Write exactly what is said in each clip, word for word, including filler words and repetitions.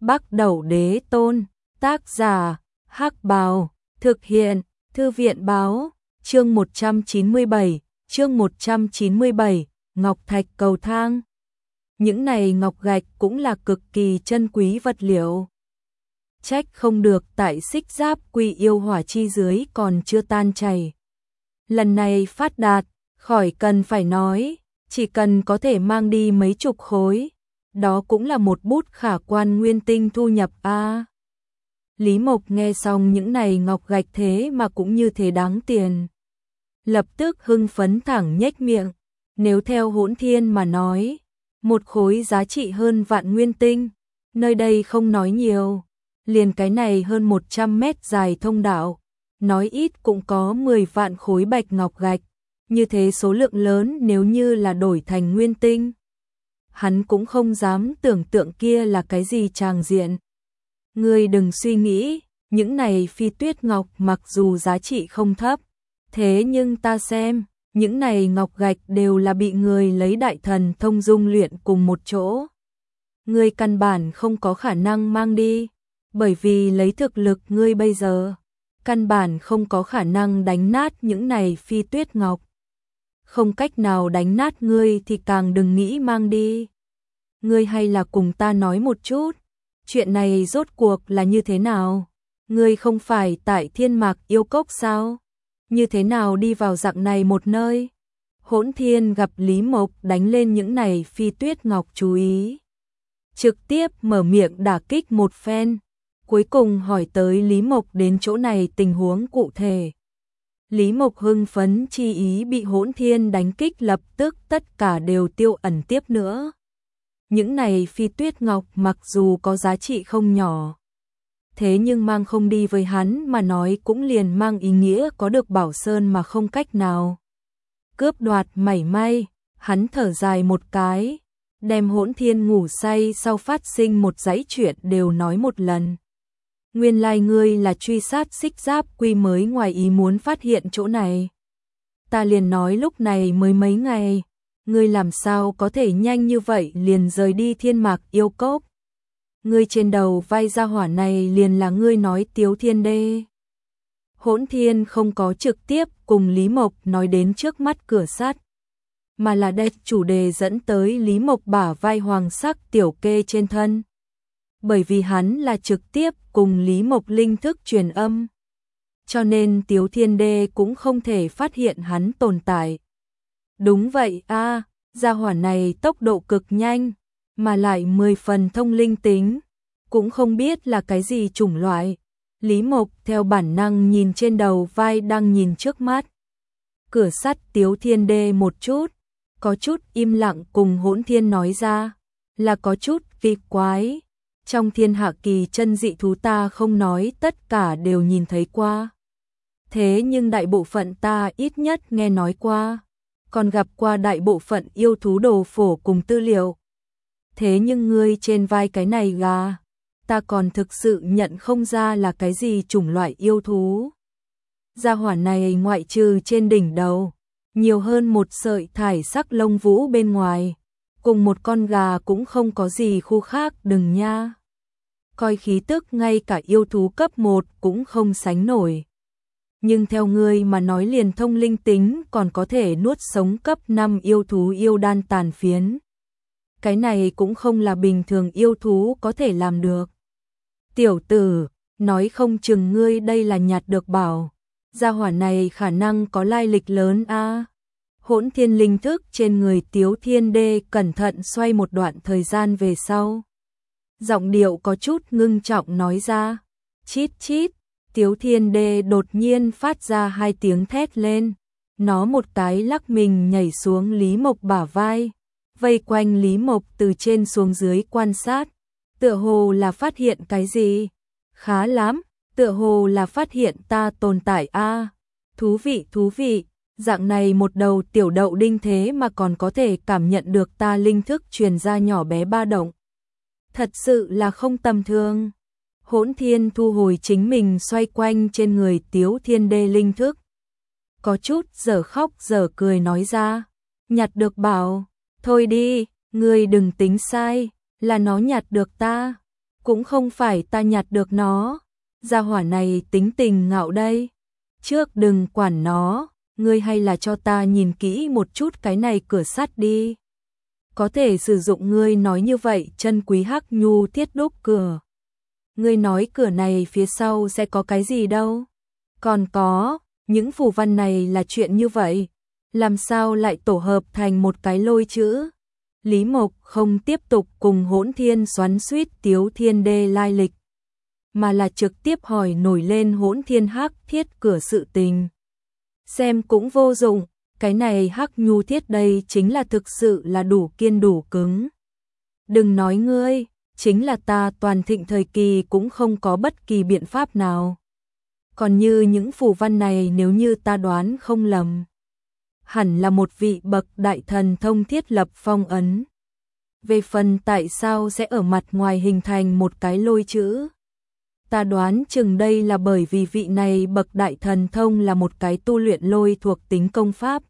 Bắc Đẩu Đế Tôn, tác giả, Hắc Bào, thực hiện, Thư viện báo, chương một trăm chín mươi bảy, chương một trăm chín mươi bảy, ngọc thạch cầu thang. Những này ngọc gạch cũng là cực kỳ chân quý vật liệu. Trách không được tại xích giáp quy yêu hỏa chi dưới còn chưa tan chảy. Lần này phát đạt, khỏi cần phải nói, chỉ cần có thể mang đi mấy chục khối, đó cũng là một bút khả quan nguyên tinh thu nhập a. À, Lý Mộc nghe xong những này ngọc gạch thế mà cũng như thế đáng tiền. Lập tức hưng phấn thẳng nhếch miệng, nếu theo Hỗn Thiên mà nói, một khối giá trị hơn vạn nguyên tinh, nơi đây không nói nhiều, liền cái này hơn một trăm mét dài thông đạo, nói ít cũng có mười vạn khối bạch ngọc gạch, như thế số lượng lớn nếu như là đổi thành nguyên tinh. Hắn cũng không dám tưởng tượng kia là cái gì tràng diện. Ngươi đừng suy nghĩ, những này phi tuyết ngọc mặc dù giá trị không thấp, thế nhưng ta xem, những này ngọc gạch đều là bị người lấy đại thần thông dung luyện cùng một chỗ. Ngươi căn bản không có khả năng mang đi, bởi vì lấy thực lực ngươi bây giờ, căn bản không có khả năng đánh nát những này phi tuyết ngọc. Không cách nào đánh nát ngươi thì càng đừng nghĩ mang đi. Ngươi hay là cùng ta nói một chút, chuyện này rốt cuộc là như thế nào? Ngươi không phải tại Thiên Mạc Yêu Cốc sao? Như thế nào đi vào dạng này một nơi? Hỗn Thiên gặp Lý Mộc đánh lên những này phi tuyết ngọc chú ý, trực tiếp mở miệng đả kích một phen, cuối cùng hỏi tới Lý Mộc đến chỗ này tình huống cụ thể. Lý Mộc hưng phấn chi ý bị Hỗn Thiên đánh kích lập tức tất cả đều tiêu ẩn tiếp nữa. Những này phi tuyết ngọc mặc dù có giá trị không nhỏ, thế nhưng mang không đi với hắn mà nói cũng liền mang ý nghĩa có được bảo sơn mà không cách nào cướp đoạt mảy may. Hắn thở dài một cái, đem Hỗn Thiên ngủ say sau phát sinh một dãy chuyện đều nói một lần. Nguyên lai ngươi là truy sát xích giáp quy mới ngoài ý muốn phát hiện chỗ này. Ta liền nói lúc này mới mấy ngày, ngươi làm sao có thể nhanh như vậy liền rời đi Thiên Mạc Yêu Cốc. Ngươi trên đầu vai ra hỏa này liền là ngươi nói Tiếu Thiên Đê. Hỗn Thiên không có trực tiếp cùng Lý Mộc nói đến trước mắt cửa sắt, mà là đây chủ đề dẫn tới Lý Mộc bả vai hoàng sắc tiểu kê trên thân. Bởi vì hắn là trực tiếp cùng Lý Mộc linh thức truyền âm, cho nên Tiếu Thiên Đê cũng không thể phát hiện hắn tồn tại. Đúng vậy a, à, gia hỏa này tốc độ cực nhanh, mà lại mười phần thông linh tính, cũng không biết là cái gì chủng loại. Lý Mộc theo bản năng nhìn trên đầu vai đang nhìn trước mắt cửa sắt Tiếu Thiên Đê một chút, có chút im lặng cùng Hỗn Thiên nói ra, là có chút kỳ quái. Trong thiên hạ kỳ chân dị thú ta không nói tất cả đều nhìn thấy qua, thế nhưng đại bộ phận ta ít nhất nghe nói qua, còn gặp qua đại bộ phận yêu thú đồ phổ cùng tư liệu. Thế nhưng ngươi trên vai cái này gà, ta còn thực sự nhận không ra là cái gì chủng loại yêu thú. Gia hỏa này ngoại trừ trên đỉnh đầu, nhiều hơn một sợi thải sắc lông vũ bên ngoài, cùng một con gà cũng không có gì khu khác đừng nha. Coi khí tức ngay cả yêu thú cấp một cũng không sánh nổi. Nhưng theo ngươi mà nói liền thông linh tính còn có thể nuốt sống cấp năm yêu thú yêu đan tàn phiến. Cái này cũng không là bình thường yêu thú có thể làm được. Tiểu tử, nói không chừng ngươi đây là nhặt được bảo. Gia hỏa này khả năng có lai lịch lớn a. À. Hỗn Thiên linh thức trên người Tiếu Thiên Đê cẩn thận xoay một đoạn thời gian về sau. Giọng điệu có chút ngưng trọng nói ra, chít chít. Tiếu Thiên Đê đột nhiên phát ra hai tiếng thét lên, nó một cái lắc mình nhảy xuống Lý Mộc bả vai, vây quanh Lý Mộc từ trên xuống dưới quan sát, tựa hồ là phát hiện cái gì. Khá lắm, tựa hồ là phát hiện ta tồn tại a. À, thú vị thú vị, dạng này một đầu tiểu đậu đinh thế mà còn có thể cảm nhận được ta linh thức truyền ra nhỏ bé ba động. Thật sự là không tầm thường. Hỗn Thiên thu hồi chính mình xoay quanh trên người Tiếu Thiên Đê linh thức, có chút dở khóc dở cười nói ra, nhặt được bảo, thôi đi, ngươi đừng tính sai, là nó nhặt được ta. cũng không phải ta nhặt được nó, gia hỏa này tính tình ngạo đây. Trước đừng quản nó, ngươi hay là cho ta nhìn kỹ một chút cái này cửa sắt đi. Có thể sử dụng ngươi nói như vậy chân quý hắc nhu thiết đúc cửa. Ngươi nói cửa này phía sau sẽ có cái gì đâu? Còn có, những phù văn này là chuyện như vậy, làm sao lại tổ hợp thành một cái lôi chữ? Lý Mộc không tiếp tục cùng Hỗn Thiên xoắn xuýt Tiếu Thiên Đê lai lịch, mà là trực tiếp hỏi nổi lên Hỗn Thiên hắc thiết cửa sự tình. Xem cũng vô dụng, cái này hắc nhu thiết đây chính là thực sự là đủ kiên đủ cứng. Đừng nói ngươi, chính là ta toàn thịnh thời kỳ cũng không có bất kỳ biện pháp nào. Còn như những phù văn này nếu như ta đoán không lầm, hẳn là một vị bậc đại thần thông thiết lập phong ấn. Về phần tại sao sẽ ở mặt ngoài hình thành một cái lôi chữ, ta đoán chừng đây là bởi vì vị này bậc đại thần thông là một cái tu luyện lôi thuộc tính công pháp.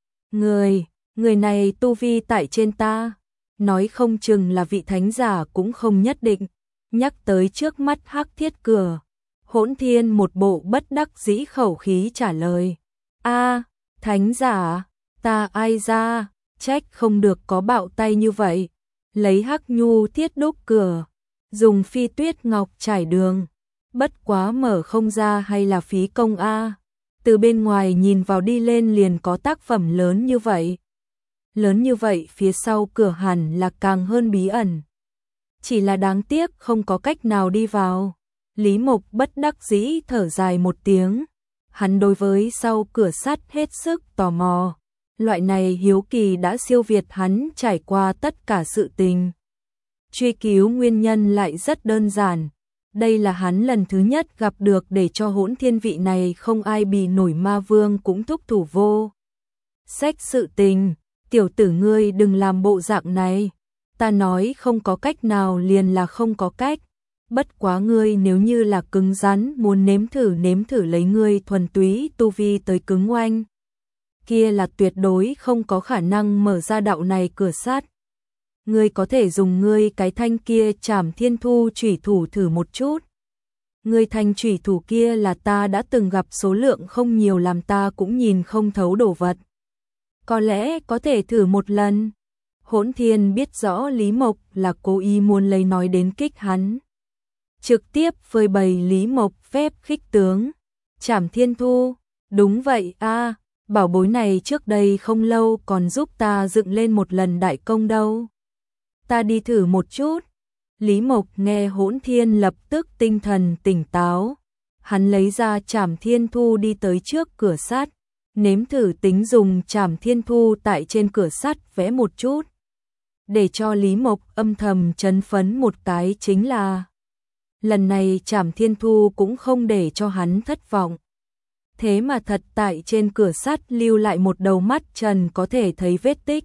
Người, người này tu vi tại trên ta, nói không chừng là vị thánh giả cũng không nhất định. Nhắc tới trước mắt hắc thiết cửa, Hỗn Thiên một bộ bất đắc dĩ khẩu khí trả lời. A, thánh giả, ta ai ra, trách không được có bạo tay như vậy. Lấy hắc nhu thiết đúc cửa, dùng phi tuyết ngọc trải đường, bất quá mở không ra hay là phí công a. Từ bên ngoài nhìn vào đi lên liền có tác phẩm lớn như vậy. Lớn như vậy phía sau cửa hẳn là càng hơn bí ẩn. Chỉ là đáng tiếc không có cách nào đi vào. Lý Mộc bất đắc dĩ thở dài một tiếng. Hắn đối với sau cửa sắt hết sức tò mò. Loại này hiếu kỳ đã siêu việt hắn trải qua tất cả sự tình. Truy cứu nguyên nhân lại rất đơn giản. Đây là hắn lần thứ nhất gặp được để cho Hỗn Thiên vị này không ai bì nổi ma vương cũng thúc thủ vô sách sự tình. Tiểu tử ngươi đừng làm bộ dạng này. Ta nói không có cách nào liền là không có cách. Bất quá ngươi nếu như là cứng rắn muốn nếm thử nếm thử lấy ngươi thuần túy tu vi tới cứng oanh, kia là tuyệt đối không có khả năng mở ra đạo này cửa sắt. Ngươi có thể dùng ngươi cái thanh kia Trảm Thiên Thu chủy thủ thử một chút. Ngươi thanh chủy thủ kia là ta đã từng gặp số lượng không nhiều làm ta cũng nhìn không thấu đồ vật. Có lẽ có thể thử một lần. Hỗn Thiên biết rõ Lý Mộc là cố ý muốn lấy nói đến kích hắn. Trực tiếp phơi bày Lý Mộc phép khích tướng. Trảm Thiên Thu, đúng vậy a, bảo bối này trước đây không lâu còn giúp ta dựng lên một lần đại công đâu. Ta đi thử một chút. Lý Mộc nghe Hỗn Thiên lập tức tinh thần tỉnh táo. Hắn lấy ra Trảm Thiên Thu đi tới trước cửa sắt, nếm thử tính dùng Trảm Thiên Thu tại trên cửa sắt vẽ một chút. Để cho Lý Mộc âm thầm chấn phấn một cái chính là lần này Trảm Thiên Thu cũng không để cho hắn thất vọng. Thế mà thật tại trên cửa sắt lưu lại một đầu mắt trần có thể thấy vết tích.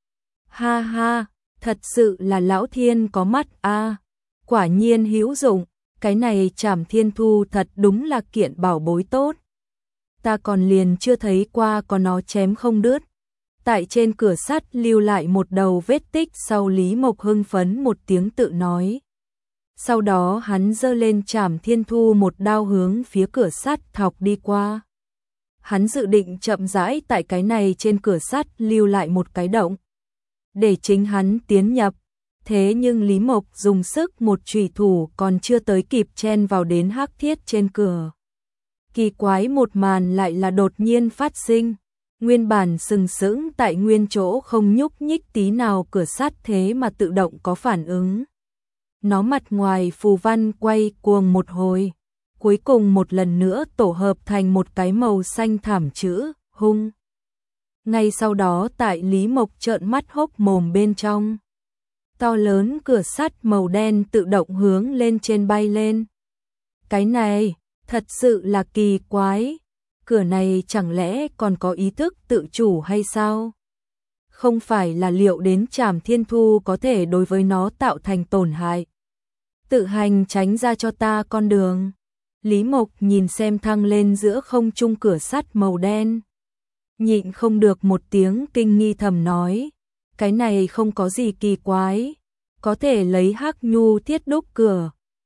Ha ha, thật sự là lão thiên có mắt a, quả nhiên hữu dụng, cái này Trảm Thiên Thu thật đúng là kiện bảo bối tốt. Ta còn liền chưa thấy qua có nó chém không đứt. Tại trên cửa sắt lưu lại một đầu vết tích sau Lý Mộc hưng phấn một tiếng tự nói. Sau đó hắn giơ lên Trảm Thiên Thu một đao hướng phía cửa sắt thọc đi qua. Hắn dự định chậm rãi tại cái này trên cửa sắt lưu lại một cái động, để chính hắn tiến nhập. Thế nhưng Lý Mộc dùng sức một chủy thủ còn chưa tới kịp chen vào đến hắc thiết trên cửa. Kỳ quái một màn lại là đột nhiên phát sinh. Nguyên bản sừng sững tại nguyên chỗ không nhúc nhích tí nào cửa sắt thế mà tự động có phản ứng. Nó mặt ngoài phù văn quay cuồng một hồi, cuối cùng một lần nữa tổ hợp thành một cái màu xanh thảm chữ hung. Ngay sau đó tại Lý Mộc trợn mắt hốc mồm bên trong, to lớn cửa sắt màu đen tự động hướng lên trên bay lên. Cái này, thật sự là kỳ quái. Cửa này chẳng lẽ còn có ý thức tự chủ hay sao? Không phải là liệu đến Trảm Thiên Thu có thể đối với nó tạo thành tổn hại. Tự hành tránh ra cho ta con đường. Lý Mộc nhìn xem thăng lên giữa không trung cửa sắt màu đen, nhịn không được một tiếng kinh nghi thầm nói. Cái này không có gì kỳ quái. Có thể lấy hắc nhu thiết đúc cửa,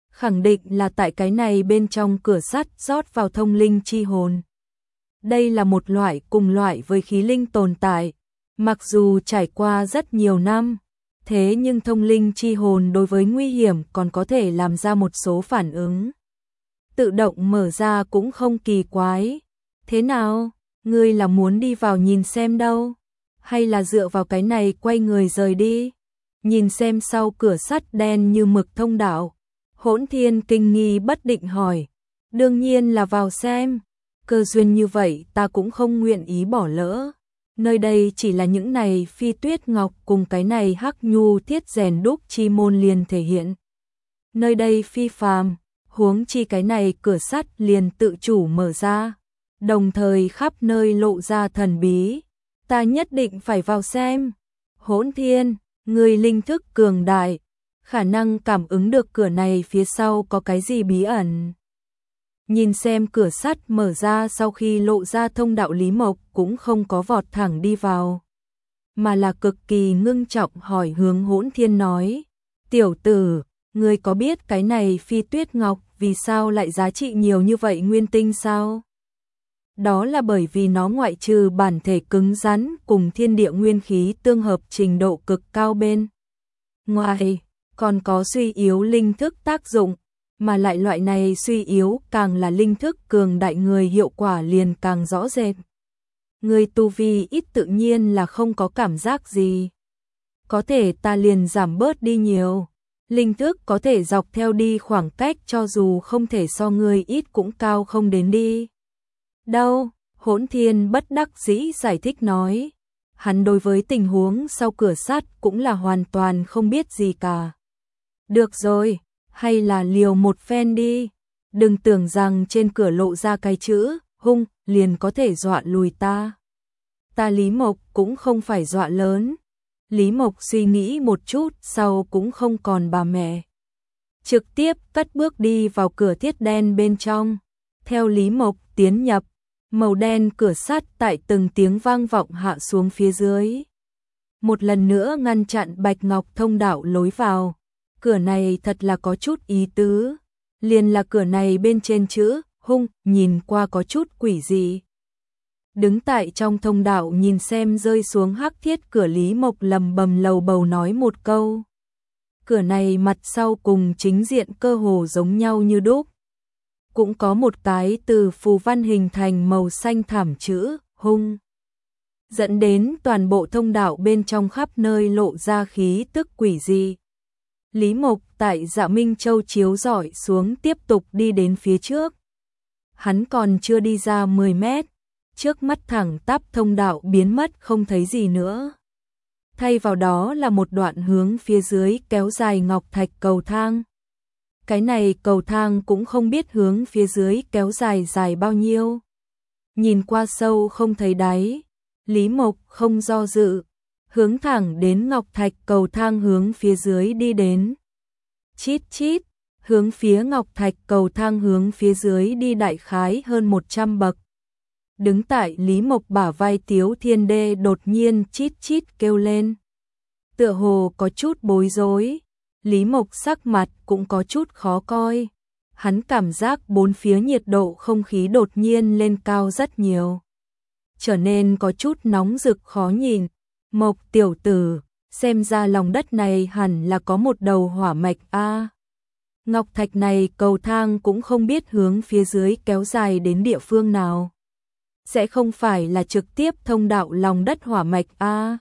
khẳng định là tại cái này bên trong cửa sắt rót vào thông linh chi hồn. Đây là một loại cùng loại với khí linh tồn tại, mặc dù trải qua rất nhiều năm, thế nhưng thông linh chi hồn đối với nguy hiểm còn có thể làm ra một số phản ứng. Tự động mở ra cũng không kỳ quái. Thế nào, ngươi là muốn đi vào nhìn xem đâu, hay là dựa vào cái này quay người rời đi? Nhìn xem sau cửa sắt đen như mực thông đạo, Hỗn Thiên kinh nghi bất định hỏi. Đương nhiên là vào xem, cơ duyên như vậy ta cũng không nguyện ý bỏ lỡ. Nơi đây chỉ là những này phi tuyết ngọc cùng cái này hắc nhu thiết rèn đúc chi môn liền thể hiện. Nơi đây phi phàm, huống chi cái này cửa sắt liền tự chủ mở ra, đồng thời khắp nơi lộ ra thần bí. Ta nhất định phải vào xem. Hỗn Thiên, người linh thức cường đại, khả năng cảm ứng được cửa này phía sau có cái gì bí ẩn. Nhìn xem cửa sắt mở ra sau khi lộ ra thông đạo, Lý Mộc cũng không có vọt thẳng đi vào, mà là cực kỳ ngưng trọng hỏi hướng Hỗn Thiên nói. Tiểu tử, ngươi có biết cái này phi tuyết ngọc vì sao lại giá trị nhiều như vậy nguyên tinh sao? Đó là bởi vì nó ngoại trừ bản thể cứng rắn cùng thiên địa nguyên khí tương hợp trình độ cực cao bên ngoài, còn có suy yếu linh thức tác dụng, mà lại loại này suy yếu càng là linh thức cường đại người hiệu quả liền càng rõ rệt. Người tu vi ít tự nhiên là không có cảm giác gì. Có thể ta liền giảm bớt đi nhiều. Linh thức có thể dọc theo đi khoảng cách cho dù không thể so người ít cũng cao không đến đi. Đâu, Hỗn Thiên bất đắc dĩ giải thích nói. Hắn đối với tình huống sau cửa sắt cũng là hoàn toàn không biết gì cả. Được rồi, hay là liều một phen đi. Đừng tưởng rằng trên cửa lộ ra cái chữ hung liền có thể dọa lùi ta. Ta Lý Mộc cũng không phải dọa lớn. Lý Mộc suy nghĩ một chút sau cũng không còn bà mẹ. Trực tiếp cất bước đi vào cửa thiết đen bên trong. Theo Lý Mộc tiến nhập, màu đen cửa sắt tại từng tiếng vang vọng hạ xuống phía dưới. Một lần nữa ngăn chặn bạch ngọc thông đạo lối vào. Cửa này thật là có chút ý tứ. Liền là cửa này bên trên chữ hung nhìn qua có chút quỷ dị. Đứng tại trong thông đạo nhìn xem rơi xuống hắc thiết cửa, Lý Mộc lầm bầm lầu bầu nói một câu. Cửa này mặt sau cùng chính diện cơ hồ giống nhau như đúc. Cũng có một cái từ phù văn hình thành màu xanh thảm chữ hung, dẫn đến toàn bộ thông đạo bên trong khắp nơi lộ ra khí tức quỷ dị. Lý Mộc tại Dạ Minh Châu chiếu rọi xuống tiếp tục đi đến phía trước. Hắn còn chưa đi ra mười mét, trước mắt thẳng tắp thông đạo biến mất không thấy gì nữa. Thay vào đó là một đoạn hướng phía dưới kéo dài ngọc thạch cầu thang. Cái này cầu thang cũng không biết hướng phía dưới kéo dài dài bao nhiêu. Nhìn qua sâu không thấy đáy, Lý Mộc không do dự, hướng thẳng đến ngọc thạch cầu thang hướng phía dưới đi đến. Chít chít, hướng phía ngọc thạch cầu thang hướng phía dưới đi đại khái hơn một trăm bậc. Đứng tại Lý Mộc bả vai Tiếu Thiên Đê đột nhiên chít chít kêu lên. Tựa hồ có chút bối rối, Lý Mộc sắc mặt cũng có chút khó coi. Hắn cảm giác bốn phía nhiệt độ không khí đột nhiên lên cao rất nhiều, trở nên có chút nóng rực khó nhìn. Mộc tiểu tử, xem ra lòng đất này hẳn là có một đầu hỏa mạch a. Ngọc thạch này cầu thang cũng không biết hướng phía dưới kéo dài đến địa phương nào. Sẽ không phải là trực tiếp thông đạo lòng đất hỏa mạch a.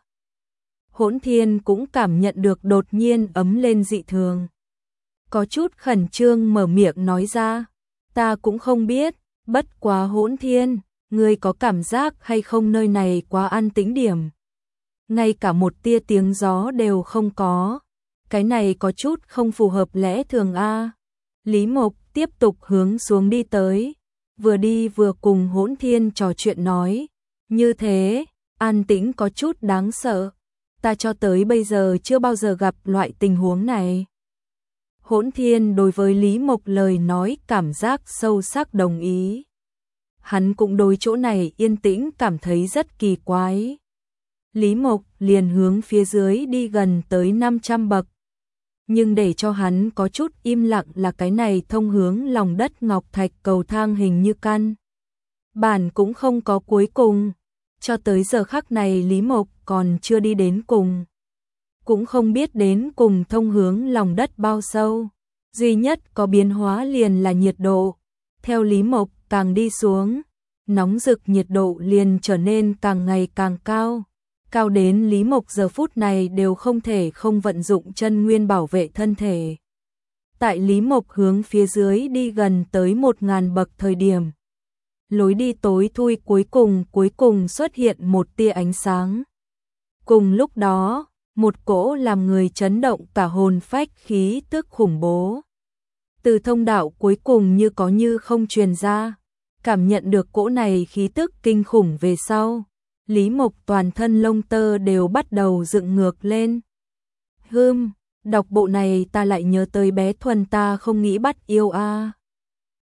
Hỗn Thiên cũng cảm nhận được đột nhiên ấm lên dị thường. Có chút khẩn trương mở miệng nói ra. Ta cũng không biết, bất quá Hỗn Thiên, ngươi có cảm giác hay không nơi này quá an tĩnh điểm. Ngay cả một tia tiếng gió đều không có. Cái này có chút không phù hợp lẽ thường a. Lý Mộc tiếp tục hướng xuống đi tới. Vừa đi vừa cùng Hỗn Thiên trò chuyện nói. Như thế, an tĩnh có chút đáng sợ. Ta cho tới bây giờ chưa bao giờ gặp loại tình huống này. Hỗn Thiên đối với Lý Mộc lời nói cảm giác sâu sắc đồng ý. Hắn cũng đối chỗ này yên tĩnh cảm thấy rất kỳ quái. Lý Mộc liền hướng phía dưới đi gần tới năm trăm bậc. nhưng để cho hắn có chút im lặng là cái này thông hướng lòng đất ngọc thạch cầu thang hình như căn bản cũng không có cuối cùng. Cho tới giờ khắc này Lý Mộc còn chưa đi đến cùng, cũng không biết đến cùng thông hướng lòng đất bao sâu. Duy nhất có biến hóa liền là nhiệt độ. Theo Lý Mộc càng đi xuống, nóng rực nhiệt độ liền trở nên càng ngày càng cao. Cao đến Lý Mộc giờ phút này đều không thể không vận dụng chân nguyên bảo vệ thân thể. Tại Lý Mộc hướng phía dưới đi gần tới một ngàn bậc thời điểm, lối đi tối thui cuối cùng cuối cùng xuất hiện một tia ánh sáng. Cùng lúc đó, một cỗ làm người chấn động cả hồn phách khí tức khủng bố từ thông đạo cuối cùng như có như không truyền ra. Cảm nhận được cỗ này khí tức kinh khủng về sau, Lý Mộc toàn thân lông tơ đều bắt đầu dựng ngược lên. Hừm, đọc bộ này ta lại nhớ tới bé Thuần ta không nghĩ bắt yêu a.